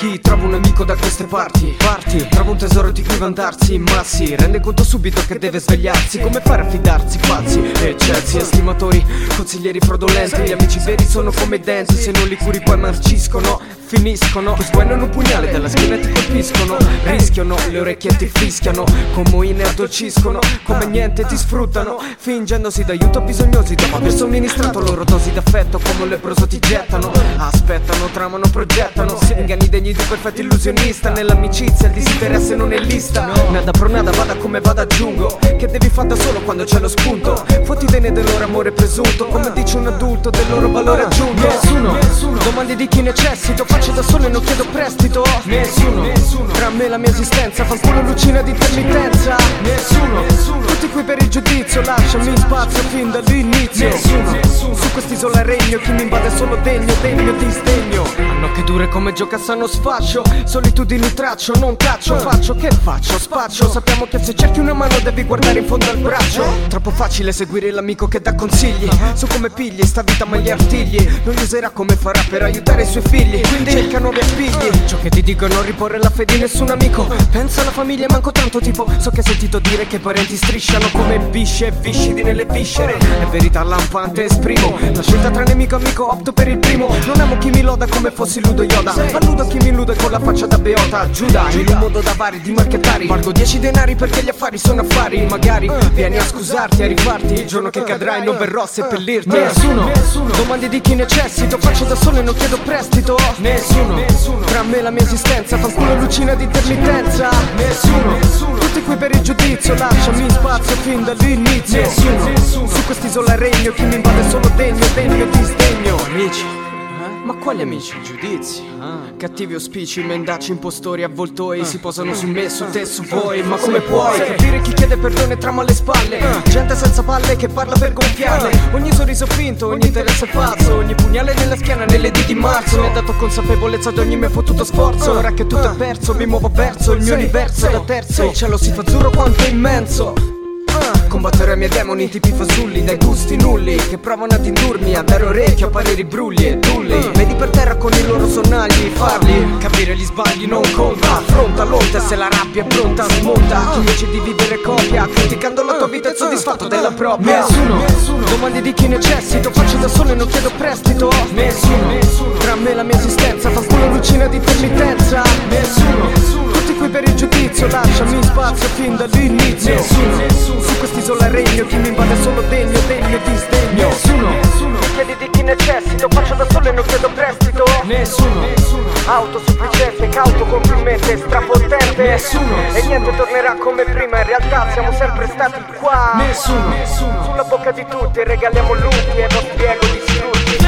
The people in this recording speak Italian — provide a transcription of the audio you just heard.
chi trova un amico da queste parti. Trova un tesoro di cui vantarsi, ma si rende conto subito che deve svegliarsi. Come fare a fidarsi, pazzi, eccezzi, estimatori, consiglieri fraudolenti. Gli amici veri sono come i denti, se non li curi poi marciscono, finiscono. Ti sguainano un pugnale dalla schiena e ti colpiscono. Rischiano, le orecchie ti fischiano, con moine addolciscono, come niente ti sfruttano, fingendosi d'aiuto a bisognosi. Dopo aver somministrato loro dosi d'affetto, come un leproso ti gettano. Aspettano, tramano, progettano, inganni degni di perfetto illusionista. Nell'amicizia il disinteresse non è lista. Nada pro nada, vada come vada aggiungo, che devi far da solo quando c'è lo spunto. Fottitene del loro amore presunto, come dice un adulto del loro valore aggiunto. Nessuno, domandi di chi necessito, faccio da solo e non chiedo prestito. Nessuno, tra me e la mia esistenza, fanculo lucina di intermittenza. Nessuno, tutti qui per il giudizio, lasciami spazio fin dall'inizio. Nessuno, su quest'isola regno, chi mi invade è solo degno di sdegno. Hanno che dure come gioca sano sfascio, solitudini traccio, non caccio, faccio che faccio, spaccio. Sappiamo che se cerchi una mano devi guardare in fondo al braccio. Troppo facile seguire l'amico che dà consigli su come pigli sta vita ma gli artigli. Non li userà come farà per aiutare i suoi figli, quindi cerca nuovi appigli. Ciò che ti dico è non riporre la fede in nessun amico. Pensa alla famiglia, manco tanto tipo. So che hai sentito dire che i parenti strisciano come bisce e viscidi nelle viscere. È verità lampante, esprimo la scelta tra nemico e amico, opto per il primo. Non amo chi mi loda come fossi Ludo Yoda, alludo chi mi illude con la faccia da beota. Giuda, in un modo da vari, di marchettari. Valgo 10 denari perché gli affari sono affari. Magari vieni a scusarti, a rifarti. Il giorno che cadrai non verrò a seppellirti. Nessuno, domandi di chi necessito, faccio da solo e non chiedo prestito. Nessuno, tra me e la mia esistenza, fanculo lucina di intermittenza. Nessuno, tutti qui per il giudizio, lasciami spazio fin dall'inizio. Nessuno, su quest'isola regno, chi mi invade è solo degno di sdegno. Amici, ma quali amici? Giudizi, cattivi auspici, mendaci, impostori, avvoltoi. Si posano su me, su te, su voi. Ma come puoi capire chi chiede perdono e trama alle spalle? Gente senza palle che parla per gonfiarle. Ogni sorriso finto, ogni interesse falso, ogni pugnale nella schiena nelle dita di marzo. Mi ha dato consapevolezza di ogni mio fottuto sforzo. Ora che tutto è perso, mi muovo verso il mio universo da terzo. Il cielo si fa azzurro quanto è immenso. Combatterò i miei demoni tipi fasulli dai gusti nulli, che provano ad indurmi a dare orecchio a pareri brulli e dulli. Vedi per terra con i loro sonnagli, farli capire gli sbagli non conta. Affronta l'onta, se la rabbia è pronta smonta. Chi invece di vivere copia, criticando la tua vita è soddisfatto della propria. Nessuno, domandi di chi necessito, faccio da solo e non chiedo prestito. Nessuno, tra me e la mia esistenza, fanculo lucina di intermittenza. Nessuno, tutti qui per il giudizio, lasciami spazio fin dall'inizio. Nessuno, su quest'isola regno, chi mi invade è solo degno di sdegno. Nessuno, chiedi di chi necessito, faccio da solo e non chiedo prestito. Nessuno, autosufficiente, cauto, complimento, strapotente. Nessuno, e niente tornerà come prima, in realtà siamo sempre stati qua. Nessuno, sulla bocca di tutti regaliamo lutti ai nostri ego distrutti.